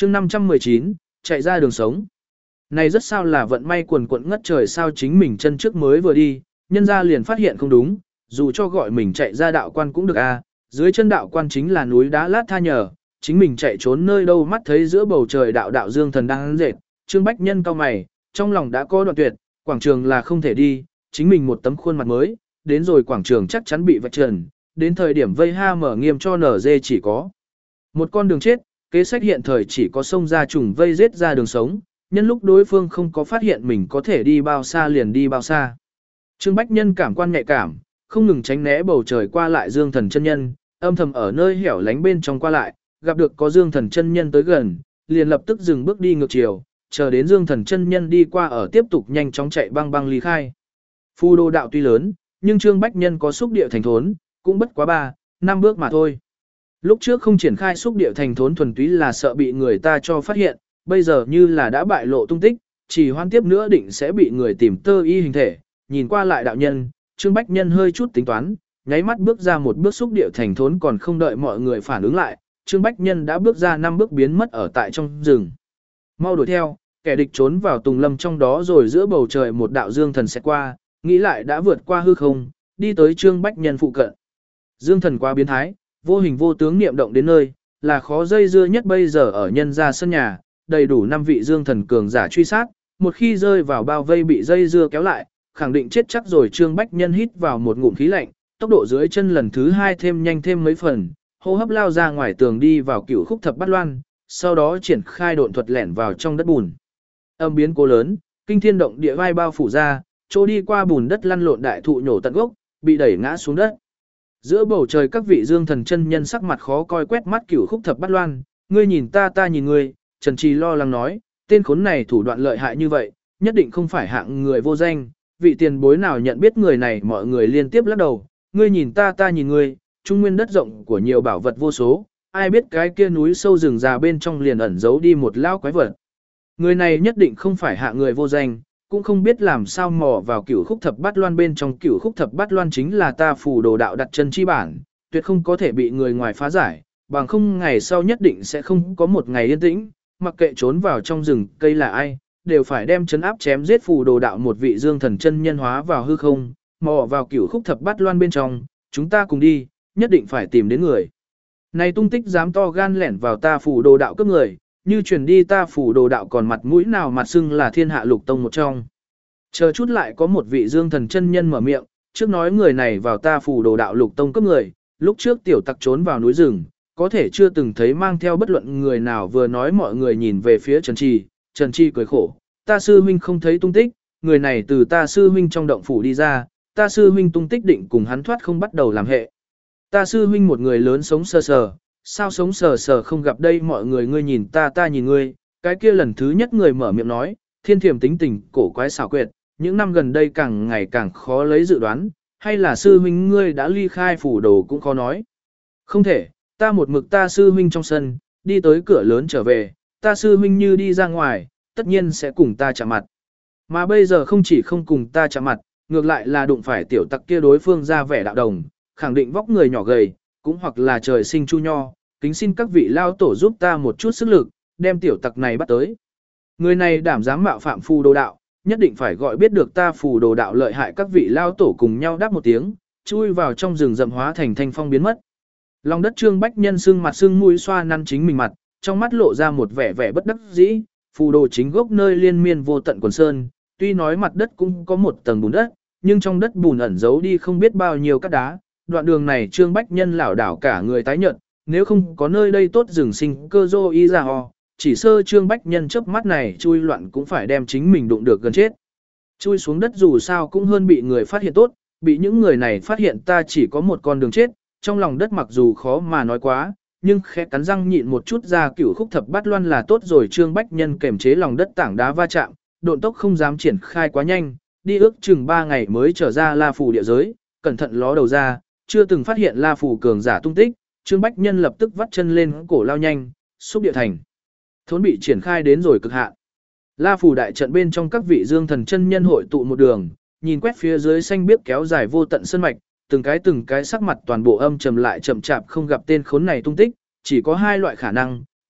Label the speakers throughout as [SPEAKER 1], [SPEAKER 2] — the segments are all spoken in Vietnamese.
[SPEAKER 1] chương 519, chạy ra đường sống. Này rất sao là vận may quần quận ngất trời sao chính mình chân trước mới vừa đi, nhân ra liền phát hiện không đúng, dù cho gọi mình chạy ra đạo quan cũng được a. Dưới chân đạo quan chính là núi đá lát tha nhờ, chính mình chạy trốn nơi đâu mắt thấy giữa bầu trời đạo đạo dương thần đang dệt, Trương Bách Nhân cau mày, trong lòng đã có đoạn tuyệt, quảng trường là không thể đi, chính mình một tấm khuôn mặt mới, đến rồi quảng trường chắc chắn bị vạch trần, đến thời điểm vây ha mở nghiêm cho nở dê chỉ có một con đường chết, kế sách hiện thời chỉ có xông ra trùng vây giết ra đường sống, nhân lúc đối phương không có phát hiện mình có thể đi bao xa liền đi bao xa. Trương Bách Nhân cảm quan nhạy cảm, không ngừng tránh né bầu trời qua lại dương thần chân nhân, âm thầm ở nơi hẻo lánh bên trong qua lại, gặp được có dương thần chân nhân tới gần, liền lập tức dừng bước đi ngược chiều, chờ đến dương thần chân nhân đi qua ở tiếp tục nhanh chóng chạy băng băng ly khai. Phù đồ đạo tuy lớn, nhưng Trương Bách Nhân có xúc địa thành thốn, cũng bất quá 3-5 bước mà thôi. Lúc trước không triển khai xúc địa thành thốn thuần túy là sợ bị người ta cho phát hiện, bây giờ như là đã bại lộ tung tích, chỉ hoan tiếp nữa định sẽ bị người tìm tơ y hình thể, nhìn qua lại đạo nhân, Trương Bách Nhân hơi chút tính toán, nháy mắt bước ra một bước xúc địa thành thốn còn không đợi mọi người phản ứng lại, Trương Bách Nhân đã bước ra 5 bước biến mất ở tại trong rừng. Mau đuổi theo, kẻ địch trốn vào tùng lâm trong đó rồi giữa bầu trời một đạo dương thần sẽ qua, nghĩ lại đã vượt qua hư không, đi tới Trương Bách Nhân phụ cận. Dương thần quá biến thái, vô hình vô tướng niệm động đến nơi, là khó dây dưa nhất bây giờ ở nhân gia sân nhà, đầy đủ 5 vị dương thần cường giả truy sát, một khi rơi vào bao vây bị dây dưa kéo lại, khẳng định chết chắc rồi. Trương Bách Nhân hít vào một ngụm khí lạnh, tốc độ dưới chân lần thứ 2 thêm nhanh thêm mấy phần, hô hấp lao ra ngoài tường đi vào cửu khúc thập bát loan, sau đó triển khai độn thuật lẻn vào trong đất bùn. Âm biến cố lớn, kinh thiên động địa vai bao phủ ra, chỗ đi qua bùn đất lăn lộn đại thụ nhổ tận gốc, bị đẩy ngã xuống đất. Giữa bầu trời các vị dương thần chân nhân sắc mặt khó coi quét mắt cửu khúc thập bát loan, ngươi nhìn ta ta nhìn ngươi, Trần Trì lo lắng nói, tên khốn này thủ đoạn lợi hại như vậy, nhất định không phải hạng người vô danh, vị tiền bối nào nhận biết người này. Mọi người liên tiếp lắc đầu, ngươi nhìn ta ta nhìn ngươi, trung nguyên đất rộng của nhiều bảo vật vô số, ai biết cái kia núi sâu rừng già bên trong liền ẩn giấu đi một lao quái vật. Người này nhất định không phải hạng người vô danh, cũng không biết làm sao mò vào cửu khúc thập bát loan bên trong. Cửu khúc thập bát loan chính là ta phù đồ đạo đặt chân chi bản, tuyệt không có thể bị người ngoài phá giải, bằng không ngày sau nhất định sẽ không có một ngày yên tĩnh, mặc kệ trốn vào trong rừng cây là ai, đều phải đem chấn áp chém giết phù đồ đạo một vị dương thần chân nhân hóa vào hư không, mò vào cửu khúc thập bát loan bên trong, chúng ta cùng đi, nhất định phải tìm đến người. Này tung tích dám to gan lẻn vào ta phù đồ đạo cướp người, như truyền đi ta phù đồ đạo còn mặt mũi nào mặt xưng là thiên hạ lục tông một trong. Chờ chút lại có một vị dương thần chân nhân mở miệng, trước nói người này vào ta phù đồ đạo lục tông cướp người, lúc trước tiểu tặc trốn vào núi rừng, có thể chưa từng thấy mang theo bất luận người nào. Vừa nói mọi người nhìn về phía Trần Chi cười khổ, ta sư huynh không thấy tung tích, người này từ ta sư huynh trong động phủ đi ra, ta sư huynh tung tích định cùng hắn thoát không bắt đầu làm hệ. Ta sư huynh một người lớn sống sờ sờ, sao sống sờ sờ không gặp đây. Mọi người ngươi nhìn ta ta nhìn ngươi, cái kia lần thứ nhất người mở miệng nói, thiên thiểm tính tình cổ quái xảo quyệt, những năm gần đây càng ngày càng khó lấy dự đoán, hay là sư huynh ngươi đã ly khai phủ đồ cũng khó nói. Không thể, ta một mực ta sư huynh trong sân, đi tới cửa lớn trở về, ta sư huynh như đi ra ngoài, tất nhiên sẽ cùng ta chạm mặt. Mà bây giờ không chỉ không cùng ta chạm mặt, ngược lại là đụng phải tiểu tặc kia, đối phương ra vẻ đạo đồng, khẳng định vóc người nhỏ gầy, cũng hoặc là trời sinh chu nho, kính xin các vị lao tổ giúp ta một chút sức lực, đem tiểu tặc này bắt tới. Người này đảm dám mạo phạm phù đồ đạo, nhất định phải gọi biết được ta phù đồ đạo lợi hại. Các vị lao tổ cùng nhau đáp một tiếng, chui vào trong rừng rậm hóa thành thanh phong biến mất. Lòng đất Trương Bách Nhân sưng mặt sưng mũi xoa năn chính mình mặt, trong mắt lộ ra một vẻ vẻ bất đắc dĩ. Phù đồ chính gốc nơi liên miên vô tận quần sơn, tuy nói mặt đất cũng có một tầng bùn đất, nhưng trong đất bùn ẩn giấu đi không biết bao nhiêu cát đá. Đoạn đường này Trương Bách Nhân lảo đảo cả người tái nhợt, nếu không có nơi đây tốt rừng sinh cơ dô y ra ho, chỉ sơ Trương Bách Nhân chớp mắt này chui loạn cũng phải đem chính mình đụng được gần chết. Chui xuống đất dù sao cũng hơn bị người phát hiện tốt, bị những người này phát hiện ta chỉ có một con đường chết, trong lòng đất mặc dù khó mà nói quá, nhưng khẽ cắn răng nhịn một chút ra cửu khúc thập bát loan là tốt rồi. Trương Bách Nhân kềm chế lòng đất tảng đá va chạm, độn tốc không dám triển khai quá nhanh, đi ước chừng 3 ngày mới trở ra La Phủ địa giới, cẩn thận ló đầu ra, chưa từng phát hiện La Phủ cường giả tung tích. Trương Bách Nhân lập tức vắt chân lên cổ lao nhanh, xúc địa thành thốn bị triển khai đến rồi cực hạn. La Phủ đại trận bên trong các vị dương thần chân nhân hội tụ một đường, nhìn quét phía dưới xanh biếc kéo dài vô tận sơn mạch, từng cái sắc mặt toàn bộ âm trầm lại chậm chạp không gặp tên khốn này tung tích, chỉ có 2 loại khả năng,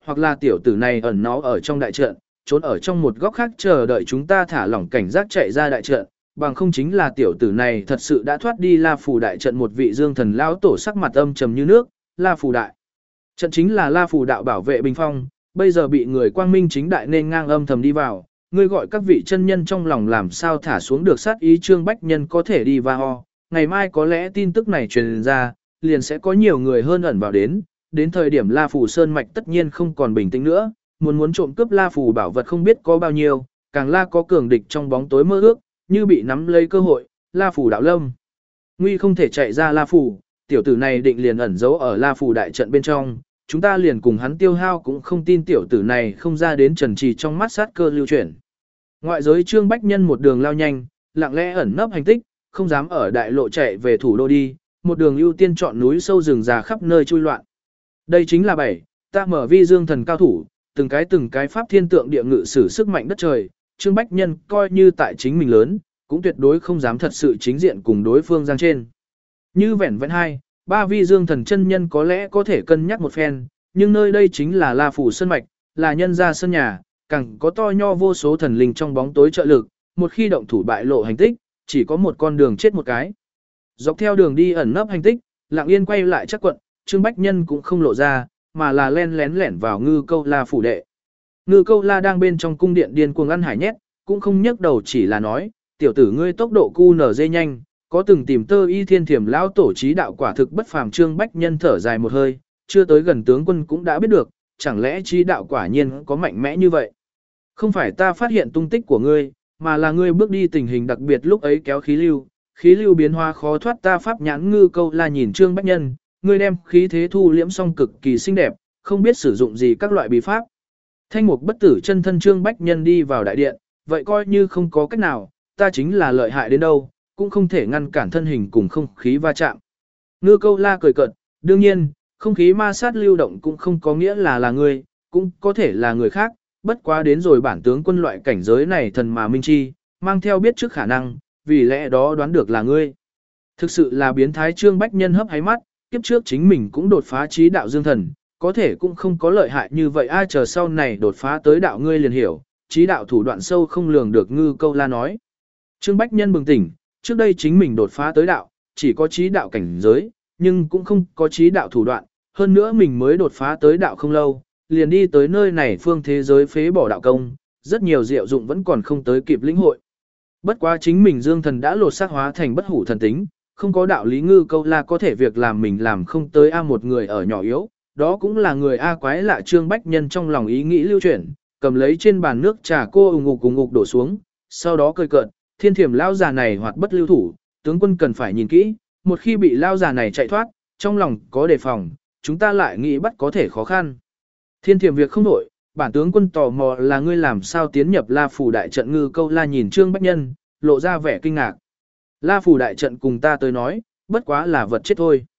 [SPEAKER 1] hoặc là tiểu tử này ẩn náu ở trong đại trận, trốn ở trong một góc khác chờ đợi chúng ta thả lỏng cảnh giác chạy ra đại trận, bằng không chính là tiểu tử này thật sự đã thoát đi La Phù đại trận. Một vị dương thần lão tổ sắc mặt âm trầm như nước, La Phù đại trận chính là La Phù đạo bảo vệ bình phong, bây giờ bị người quang minh chính đại nên ngang âm thầm đi vào, ngươi gọi các vị chân nhân trong lòng làm sao thả xuống được sát ý. Trương Bách Nhân có thể đi va ho, ngày mai có lẽ tin tức này truyền ra, liền sẽ có nhiều người hơn ẩn vào đến thời điểm La Phù Sơn mạch tất nhiên không còn bình tĩnh nữa, muốn trộm cướp La Phù bảo vật không biết có bao nhiêu, càng la có cường địch trong bóng tối mơ ước, như bị nắm lấy cơ hội, La Phù đạo lâm nguy không thể chạy ra La Phù, tiểu tử này định liền ẩn giấu ở La Phù đại trận bên trong, chúng ta liền cùng hắn tiêu hao cũng không tin tiểu tử này không ra đến trần trì. Trong mắt sát cơ lưu chuyển. Ngoại giới Trương Bách Nhân một đường lao nhanh, lặng lẽ ẩn nấp hành tích, không dám ở đại lộ chạy về thủ đô đi, một đường ưu tiên chọn núi sâu rừng già khắp nơi chui loạn. Đây chính là ta mở vi dương thần cao thủ, từng cái pháp thiên tượng địa ngự sử sức mạnh đất trời, Trương Bách Nhân coi như tại chính mình lớn, cũng tuyệt đối không dám thật sự chính diện cùng đối phương giang trên. Như vẹn 2, 3 vi dương thần chân nhân có lẽ có thể cân nhắc một phen, nhưng nơi đây chính là La Phù Sơn mạch, là nhân gia sân nhà, càng có to nho vô số thần linh trong bóng tối trợ lực, một khi động thủ bại lộ hành tích, chỉ có một con đường chết một cái. Dọc theo đường đi ẩn nấp hành tích, lặng yên quay lại chắc quận, Trương Bách Nhân cũng không lộ ra, mà là len lén lẻn vào Ngư Câu La phủ đệ. Ngư Câu La đang bên trong cung điện điên cuồng ăn hải nhét, cũng không nhấc đầu chỉ là nói, tiểu tử ngươi tốc độ cu nở dây nhanh, có từng tìm tơ y thiên thiểm lão tổ trí đạo quả thực bất phàm. Trương Bách Nhân thở dài một hơi, chưa tới gần tướng quân cũng đã biết được, chẳng lẽ trí đạo quả nhiên có mạnh mẽ như vậy. Không phải ta phát hiện tung tích của ngươi, mà là ngươi bước đi tình hình đặc biệt lúc ấy kéo khí lưu biến hóa khó thoát ta pháp nhãn. Ngư Câu La nhìn Trương Bách Nhân, ngươi đem khí thế thu liễm xong cực kỳ xinh đẹp, không biết sử dụng gì các loại bí pháp. Thanh mục bất tử chân thân Trương Bách Nhân đi vào đại điện, vậy coi như không có cách nào, ta chính là lợi hại đến đâu, cũng không thể ngăn cản thân hình cùng không khí va chạm. Ngư Câu La cười cợt, đương nhiên, không khí ma sát lưu động cũng không có nghĩa là ngươi, cũng có thể là người khác, bất quá đến rồi bản tướng quân loại cảnh giới này thần mà minh chi, mang theo biết trước khả năng, vì lẽ đó đoán được là ngươi. Thực sự là biến thái. Trương Bách Nhân hấp háy mắt, kiếp trước chính mình cũng đột phá trí đạo dương thần, có thể cũng không có lợi hại như vậy. Ai chờ sau này đột phá tới đạo ngươi liền hiểu, trí đạo thủ đoạn sâu không lường được. Ngư Câu La nói. Trương Bách Nhân bừng tỉnh, trước đây chính mình đột phá tới đạo, chỉ có trí đạo cảnh giới, nhưng cũng không có trí đạo thủ đoạn, hơn nữa mình mới đột phá tới đạo không lâu, liền đi tới nơi này phương thế giới phế bỏ đạo công, rất nhiều diệu dụng vẫn còn không tới kịp lĩnh hội. Bất quá chính mình dương thần đã lột xác hóa thành bất hủ thần tính, không có đạo lý. Ngư Câu La có thể việc làm mình làm không tới một người ở nhỏ yếu, đó cũng là người quái lạ. Trương Bách Nhân trong lòng ý nghĩ lưu chuyển, cầm lấy trên bàn nước trà cô ùng ục đổ xuống, sau đó cười cợt, thiên thiểm lao già này hoạt bất lưu thủ, tướng quân cần phải nhìn kỹ, một khi bị lao già này chạy thoát, trong lòng có đề phòng, chúng ta lại nghĩ bắt có thể khó khăn. Thiên thiểm việc không đổi, bản tướng quân tò mò là ngươi làm sao tiến nhập La Phù đại trận. Ngư Câu La nhìn Trương Bách Nhân, lộ ra vẻ kinh ngạc. La Phù đại trận cùng ta tới nói, bất quá là vật chết thôi.